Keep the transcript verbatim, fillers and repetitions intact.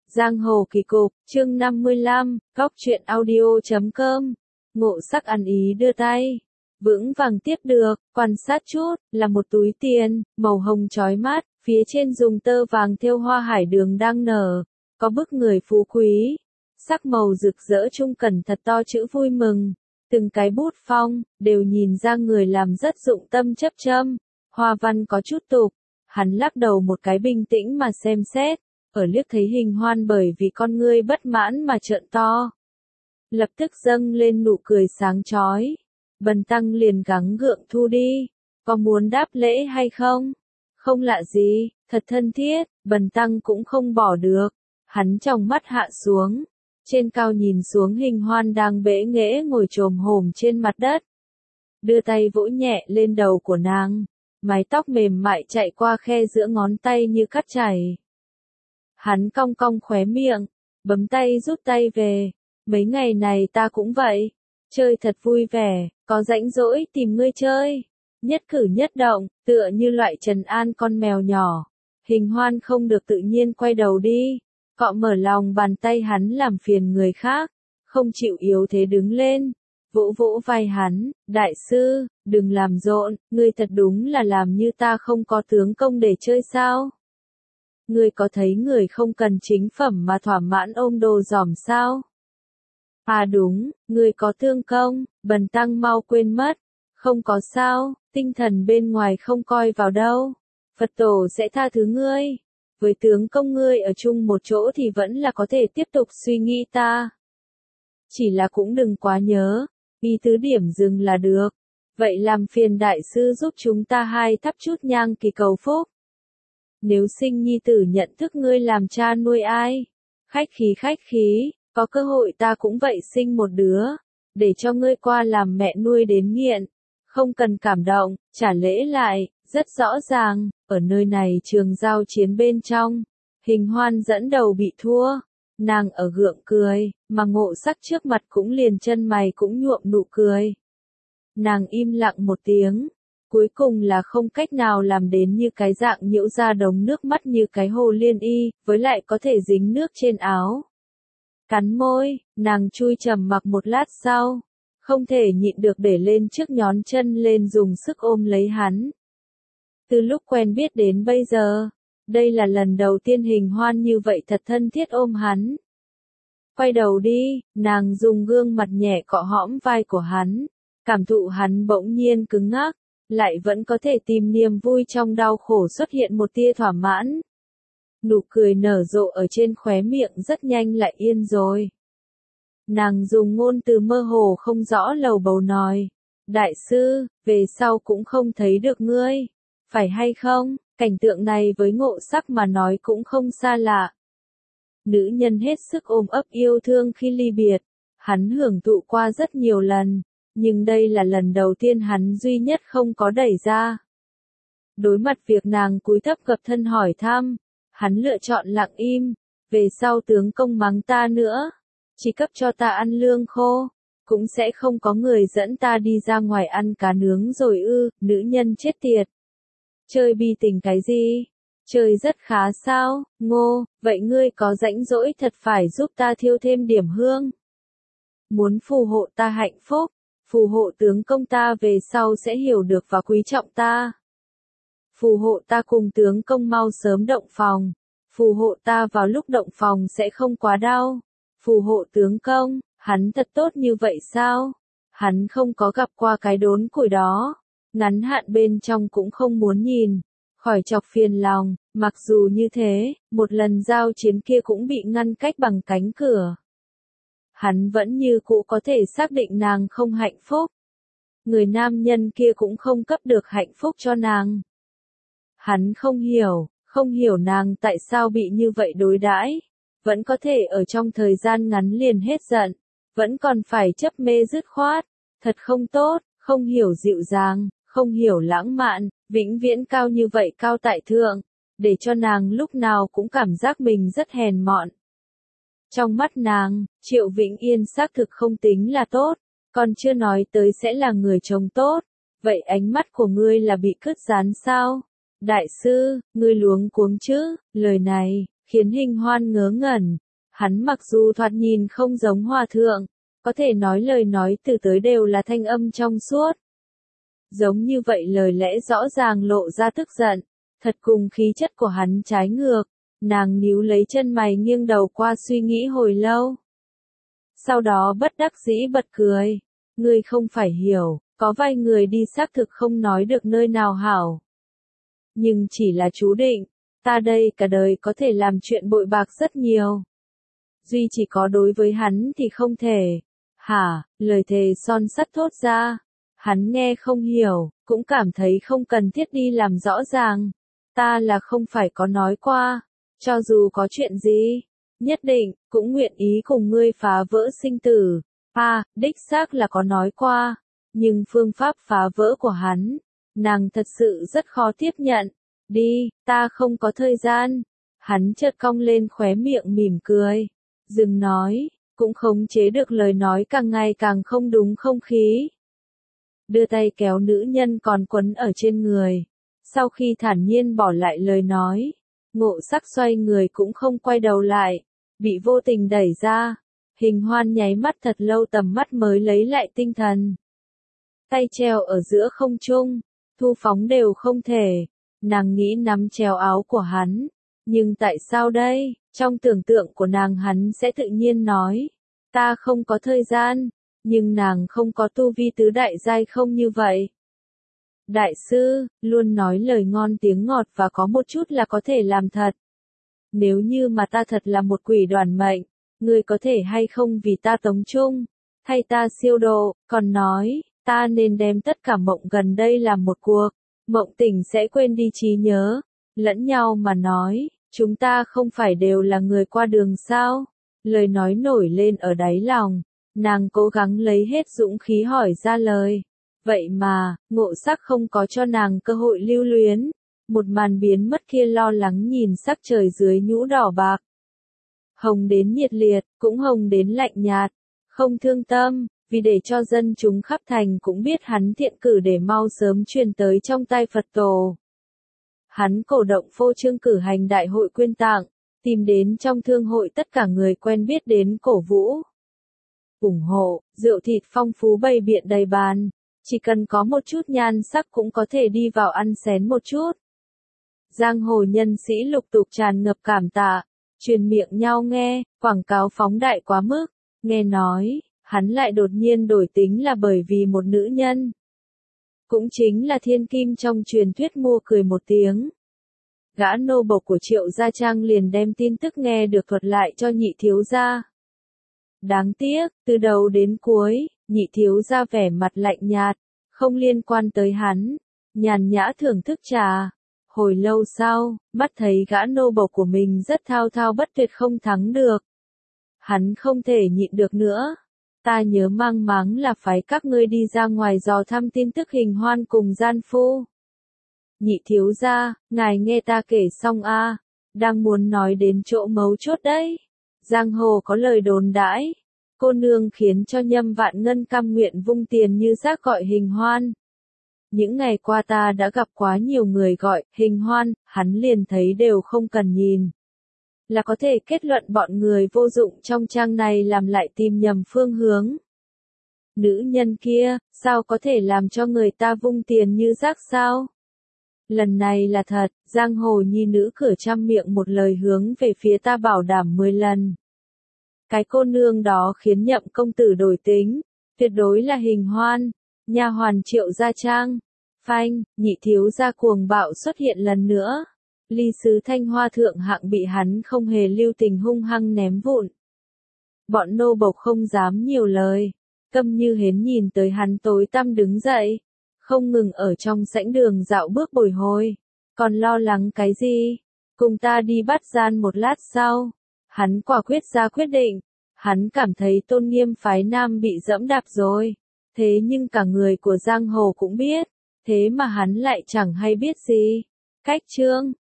Giang hồ kỳ cục, chương năm mươi lăm, góc truyện audio chấm com. Ngộ Sắc ăn ý đưa tay. Vững vàng tiếp được, quan sát chút, là một túi tiền, màu hồng chói mắt, phía trên dùng tơ vàng thêu hoa hải đường đang nở, có bức người phú quý. Sắc màu rực rỡ trung cần thật to chữ vui mừng. Từng cái bút phong, đều nhìn ra người làm rất dụng tâm chấp châm. Hoa văn có chút tục. Hắn lắc đầu một cái bình tĩnh mà xem xét. Ở liếc thấy Hình Hoan bởi vì con ngươi bất mãn mà trợn to. Lập tức dâng lên nụ cười sáng chói. Bần tăng liền gắng gượng thu đi. Có muốn đáp lễ hay không? Không lạ gì, thật thân thiết, bần tăng cũng không bỏ được. Hắn trong mắt hạ xuống. Trên cao nhìn xuống Hình Hoan đang bẽ nghễ ngồi chồm hổm trên mặt đất. Đưa tay vỗ nhẹ lên đầu của nàng. Mái tóc mềm mại chạy qua khe giữa ngón tay như cắt chảy. Hắn cong cong khóe miệng, bấm tay rút tay về. Mấy ngày này ta cũng vậy. Chơi thật vui vẻ, có rãnh rỗi tìm ngươi chơi. Nhất cử nhất động, tựa như loại trần an con mèo nhỏ. Hình Hoan không được tự nhiên quay đầu đi. Cọ mở lòng bàn tay hắn làm phiền người khác. Không chịu yếu thế đứng lên. Vỗ vỗ vai hắn, đại sư, đừng làm rộn, ngươi thật đúng là làm như ta không có tướng công để chơi sao? Ngươi có thấy người không cần chính phẩm mà thỏa mãn ôm đồ giỏm sao? À đúng, ngươi có thương công, bần tăng mau quên mất. Không có sao, tinh thần bên ngoài không coi vào đâu. Phật tổ sẽ tha thứ ngươi. Với tướng công ngươi ở chung một chỗ thì vẫn là có thể tiếp tục suy nghĩ ta. Chỉ là cũng đừng quá nhớ. Ý tứ điểm dừng là được. Vậy làm phiền đại sư giúp chúng ta hai thắp chút nhang kỳ cầu phúc. Nếu sinh nhi tử nhận thức ngươi làm cha nuôi ai? Khách khí khách khí, có cơ hội ta cũng vậy sinh một đứa. Để cho ngươi qua làm mẹ nuôi đến nghiện. Không cần cảm động, trả lễ lại, rất rõ ràng, ở nơi này trường giao chiến bên trong. Hình Hoan dẫn đầu bị thua. Nàng ở gượng cười, mà Ngộ Sắc trước mặt cũng liền chân mày cũng nhuộm nụ cười. Nàng im lặng một tiếng, cuối cùng là không cách nào làm đến như cái dạng nhiễu ra đống nước mắt như cái hồ liên y, với lại có thể dính nước trên áo. Cắn môi, nàng chui trầm mặc một lát sau, không thể nhịn được để lên trước nhón chân lên dùng sức ôm lấy hắn. Từ lúc quen biết đến bây giờ, đây là lần đầu tiên Hình Hoan như vậy thật thân thiết ôm hắn. Quay đầu đi, nàng dùng gương mặt nhẹ cọ hõm vai của hắn, cảm thụ hắn bỗng nhiên cứng ngắc, lại vẫn có thể tìm niềm vui trong đau khổ xuất hiện một tia thỏa mãn. Nụ cười nở rộ ở trên khóe miệng rất nhanh lại yên rồi. Nàng dùng ngôn từ mơ hồ không rõ lầu bầu nói, đại sư, về sau cũng không thấy được ngươi, phải hay không? Cảnh tượng này với Ngộ Sắc mà nói cũng không xa lạ. Nữ nhân hết sức ôm ấp yêu thương khi ly biệt. Hắn hưởng thụ qua rất nhiều lần, nhưng đây là lần đầu tiên hắn duy nhất không có đẩy ra. Đối mặt việc nàng cúi thấp gập thân hỏi thăm, hắn lựa chọn lặng im. Về sau tướng công mắng ta nữa, chỉ cấp cho ta ăn lương khô, cũng sẽ không có người dẫn ta đi ra ngoài ăn cá nướng rồi ư, nữ nhân chết tiệt. Chơi bi tình cái gì? Chơi rất khá sao, Ngô, vậy ngươi có rãnh rỗi thật phải giúp ta thiêu thêm điểm hương. Muốn phù hộ ta hạnh phúc, phù hộ tướng công ta về sau sẽ hiểu được và quý trọng ta. Phù hộ ta cùng tướng công mau sớm động phòng, phù hộ ta vào lúc động phòng sẽ không quá đau. Phù hộ tướng công, hắn thật tốt như vậy sao? Hắn không có gặp qua cái đốn củi đó. Ngắn hạn bên trong cũng không muốn nhìn, khỏi chọc phiền lòng, mặc dù như thế, một lần giao chiến kia cũng bị ngăn cách bằng cánh cửa. Hắn vẫn như cũ có thể xác định nàng không hạnh phúc. Người nam nhân kia cũng không cấp được hạnh phúc cho nàng. Hắn không hiểu, không hiểu nàng tại sao bị như vậy đối đãi, vẫn có thể ở trong thời gian ngắn liền hết giận, vẫn còn phải chấp mê dứt khoát, thật không tốt, không hiểu dịu dàng. Không hiểu lãng mạn, vĩnh viễn cao như vậy cao tại thượng, để cho nàng lúc nào cũng cảm giác mình rất hèn mọn. Trong mắt nàng, Triệu Vĩnh Yên xác thực không tính là tốt, còn chưa nói tới sẽ là người chồng tốt. Vậy ánh mắt của ngươi là bị cứt dán sao? Đại sư, ngươi luống cuống chứ? Lời này, khiến Hình Hoan ngớ ngẩn. Hắn mặc dù thoạt nhìn không giống hòa thượng, có thể nói lời nói từ tới đều là thanh âm trong suốt. Giống như vậy lời lẽ rõ ràng lộ ra tức giận, thật cùng khí chất của hắn trái ngược. Nàng níu lấy chân mày nghiêng đầu qua suy nghĩ hồi lâu. Sau đó bất đắc dĩ bật cười. Ngươi không phải hiểu, có vài người đi xác thực không nói được nơi nào hảo. Nhưng chỉ là chú định, ta đây cả đời có thể làm chuyện bội bạc rất nhiều. Duy chỉ có đối với hắn thì không thể. Hả, lời thề son sắt thốt ra. Hắn nghe không hiểu, cũng cảm thấy không cần thiết đi làm rõ ràng. Ta là không phải có nói qua, cho dù có chuyện gì, nhất định, cũng nguyện ý cùng ngươi phá vỡ sinh tử. À, đích xác là có nói qua, nhưng phương pháp phá vỡ của hắn, nàng thật sự rất khó tiếp nhận. Đi, ta không có thời gian. Hắn chợt cong lên khóe miệng mỉm cười. Dừng nói, cũng khống chế được lời nói càng ngày càng không đúng không khí. Đưa tay kéo nữ nhân còn quấn ở trên người. Sau khi thản nhiên bỏ lại lời nói, Ngộ Sắc xoay người cũng không quay đầu lại, bị vô tình đẩy ra. Hình Hoan nháy mắt thật lâu tầm mắt mới lấy lại tinh thần. Tay treo ở giữa không trung, thu phóng đều không thể. Nàng nghĩ nắm treo áo của hắn, nhưng tại sao đây? Trong tưởng tượng của nàng hắn sẽ tự nhiên nói, ta không có thời gian, nhưng nàng không có tu vi tứ đại giai không như vậy. Đại sư, luôn nói lời ngon tiếng ngọt và có một chút là có thể làm thật. Nếu như mà ta thật là một quỷ đoàn mệnh, ngươi có thể hay không vì ta tống chung, thay ta siêu độ, còn nói, ta nên đem tất cả mộng gần đây làm một cuộc, mộng tỉnh sẽ quên đi trí nhớ, lẫn nhau mà nói, chúng ta không phải đều là người qua đường sao? Lời nói nổi lên ở đáy lòng, nàng cố gắng lấy hết dũng khí hỏi ra lời. Vậy mà, Ngộ Sắc không có cho nàng cơ hội lưu luyến. Một màn biến mất kia lo lắng nhìn sắc trời dưới nhũ đỏ bạc. Hồng đến nhiệt liệt, cũng hồng đến lạnh nhạt. Không thương tâm, vì để cho dân chúng khắp thành cũng biết hắn thiện cử để mau sớm truyền tới trong tay Phật tổ. Hắn cổ động phô trương cử hành đại hội quyên tặng, tìm đến trong thương hội tất cả người quen biết đến cổ vũ. ủng hộ, rượu thịt phong phú bày biện đầy bàn. Chỉ cần có một chút nhan sắc cũng có thể đi vào ăn xén một chút. Giang hồ nhân sĩ lục tục tràn ngập cảm tạ, truyền miệng nhau nghe, quảng cáo phóng đại quá mức. Nghe nói, hắn lại đột nhiên đổi tính là bởi vì một nữ nhân. Cũng chính là thiên kim trong truyền thuyết mua cười một tiếng. Gã nô bộc của Triệu Gia Trang liền đem tin tức nghe được thuật lại cho nhị thiếu gia. Đáng tiếc, từ đầu đến cuối, nhị thiếu gia vẻ mặt lạnh nhạt, không liên quan tới hắn, nhàn nhã thưởng thức trà. Hồi lâu sau, mắt thấy gã nô bộc của mình rất thao thao bất tuyệt không thắng được. Hắn không thể nhịn được nữa. Ta nhớ mang máng là phải các ngươi đi ra ngoài dò thăm tin tức Hình Hoan cùng gian phu. Nhị thiếu gia, ngài nghe ta kể xong a, à, đang muốn nói đến chỗ mấu chốt đấy. Giang hồ có lời đồn đãi, cô nương khiến cho Nhâm Vạn Ngân cam nguyện vung tiền như rác gọi Hình Hoan. Những ngày qua ta đã gặp quá nhiều người gọi Hình Hoan, hắn liền thấy đều không cần nhìn. Là có thể kết luận bọn người vô dụng trong trang này làm lại tìm nhầm phương hướng. Nữ nhân kia, sao có thể làm cho người ta vung tiền như rác sao? Lần này là thật, giang hồ nhi nữ cửa trăm miệng một lời hướng về phía ta bảo đảm mười lần. Cái cô nương đó khiến Nhậm công tử đổi tính, tuyệt đối là Hình Hoan, nha hoàn Triệu Gia Trang. Phanh, nhị thiếu gia cuồng bạo xuất hiện lần nữa. Ly sứ thanh hoa thượng hạng bị hắn không hề lưu tình hung hăng ném vụn. Bọn nô bộc không dám nhiều lời, câm như hến nhìn tới hắn tối tăm đứng dậy, không ngừng ở trong sảnh đường dạo bước bồi hồi. Còn lo lắng cái gì? Cùng ta đi bắt gian một lát sau. Hắn quả quyết ra quyết định. Hắn cảm thấy tôn nghiêm phái nam bị dẫm đạp rồi. Thế nhưng cả người của giang hồ cũng biết. Thế mà hắn lại chẳng hay biết gì. Cách chương